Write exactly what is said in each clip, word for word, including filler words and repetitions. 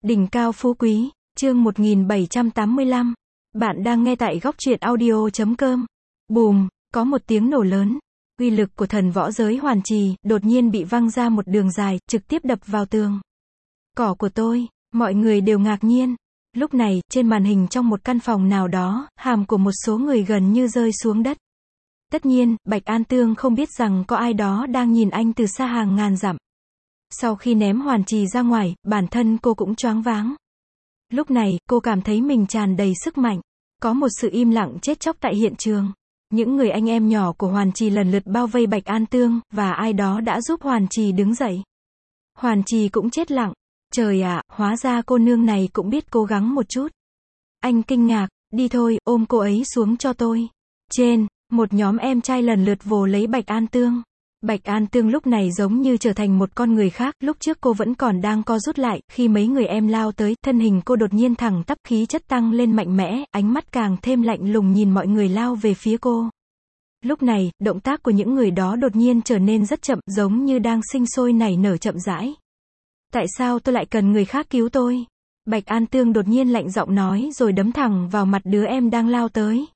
Đỉnh cao phú quý, chương một nghìn bảy trăm tám mươi lăm. Bạn đang nghe tại góc truyện audio chấm com. Bùm, có một tiếng nổ lớn. Uy lực của thần võ giới Hoàn Trì, đột nhiên bị văng ra một đường dài, trực tiếp đập vào tường. Cỏ của tôi, mọi người đều ngạc nhiên. Lúc này, trên màn hình trong một căn phòng nào đó, hàm của một số người gần như rơi xuống đất. Tất nhiên, Bạch An Tương không biết rằng có ai đó đang nhìn anh từ xa hàng ngàn dặm. Sau khi ném Hoàn Trì ra ngoài, bản thân cô cũng choáng váng. Lúc này, cô cảm thấy mình tràn đầy sức mạnh. Có một sự im lặng chết chóc tại hiện trường. Những người anh em nhỏ của Hoàn Trì lần lượt bao vây Bạch An Tương, và ai đó đã giúp Hoàn Trì đứng dậy. Hoàn Trì cũng chết lặng. Trời ạ, hóa ra cô nương này cũng biết cố gắng một chút. Anh kinh ngạc, đi thôi, ôm cô ấy xuống cho tôi. Trên, một nhóm em trai lần lượt vồ lấy Bạch An Tương. Bạch An Tương lúc này giống như trở thành một con người khác, lúc trước cô vẫn còn đang co rút lại, khi mấy người em lao tới, thân hình cô đột nhiên thẳng tắp, khí chất tăng lên mạnh mẽ, ánh mắt càng thêm lạnh lùng nhìn mọi người lao về phía cô. Lúc này, động tác của những người đó đột nhiên trở nên rất chậm, giống như đang sinh sôi nảy nở chậm rãi. Tại sao tôi lại cần người khác cứu tôi? Bạch An Tương đột nhiên lạnh giọng nói rồi đấm thẳng vào mặt đứa em đang lao tới.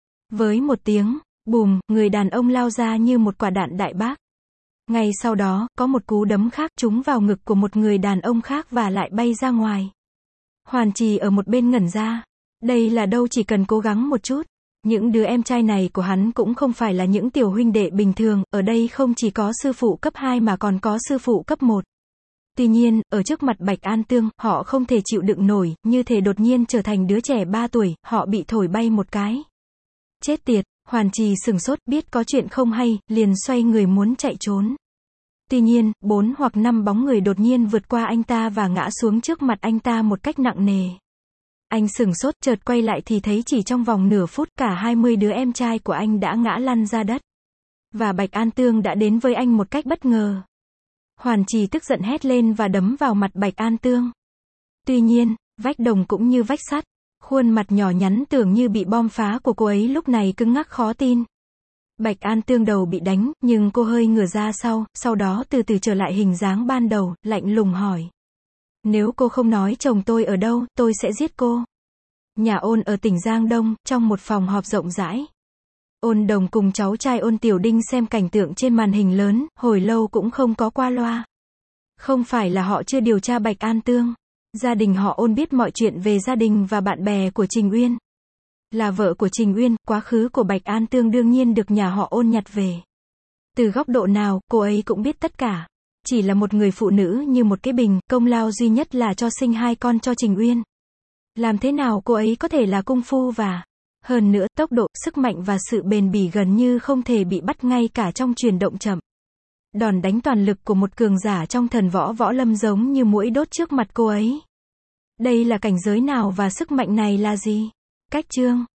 Với một tiếng bùm, người đàn ông lao ra như một quả đạn đại bác. Ngay sau đó, có một cú đấm khác trúng vào ngực của một người đàn ông khác và lại bay ra ngoài. Hoàn Trì ở một bên ngẩn ra. Đây là đâu, chỉ cần cố gắng một chút. Những đứa em trai này của hắn cũng không phải là những tiểu huynh đệ bình thường, ở đây không chỉ có sư phụ cấp hai mà còn có sư phụ cấp một. Tuy nhiên, ở trước mặt Bạch An Tương, họ không thể chịu đựng nổi, như thể đột nhiên trở thành đứa trẻ ba tuổi, họ bị thổi bay một cái. Chết tiệt, Hoàn Trì sửng sốt, biết có chuyện không hay, liền xoay người muốn chạy trốn. Tuy nhiên, bốn hoặc năm bóng người đột nhiên vượt qua anh ta và ngã xuống trước mặt anh ta một cách nặng nề. Anh sửng sốt, chợt quay lại thì thấy chỉ trong vòng nửa phút cả hai mươi đứa em trai của anh đã ngã lăn ra đất. Và Bạch An Tương đã đến với anh một cách bất ngờ. Hoàn Trì tức giận hét lên và đấm vào mặt Bạch An Tương. Tuy nhiên, vách đồng cũng như vách sắt. Khuôn mặt nhỏ nhắn tưởng như bị bom phá của cô ấy lúc này cứng ngắc khó tin. Bạch An Tương đầu bị đánh, nhưng cô hơi ngửa ra sau, sau đó từ từ trở lại hình dáng ban đầu, lạnh lùng hỏi. Nếu cô không nói chồng tôi ở đâu, tôi sẽ giết cô. Nhà Ôn ở tỉnh Giang Đông, trong một phòng họp rộng rãi. Ôn Đồng cùng cháu trai Ôn Tiểu Đinh xem cảnh tượng trên màn hình lớn, hồi lâu cũng không có qua loa. Không phải là họ chưa điều tra Bạch An Tương. Gia đình họ Ôn biết mọi chuyện về gia đình và bạn bè của Trình Uyên. Là vợ của Trình Uyên, quá khứ của Bạch An Tương đương nhiên được nhà họ Ôn nhặt về. Từ góc độ nào, cô ấy cũng biết tất cả. Chỉ là một người phụ nữ như một cái bình, công lao duy nhất là cho sinh hai con cho Trình Uyên. Làm thế nào cô ấy có thể là cung phu và... Hơn nữa, tốc độ, sức mạnh và sự bền bỉ gần như không thể bị bắt ngay cả trong chuyển động chậm. Đòn đánh toàn lực của một cường giả trong thần võ võ lâm giống như muỗi đốt trước mặt cô ấy. Đây là cảnh giới nào và sức mạnh này là gì? Cách chương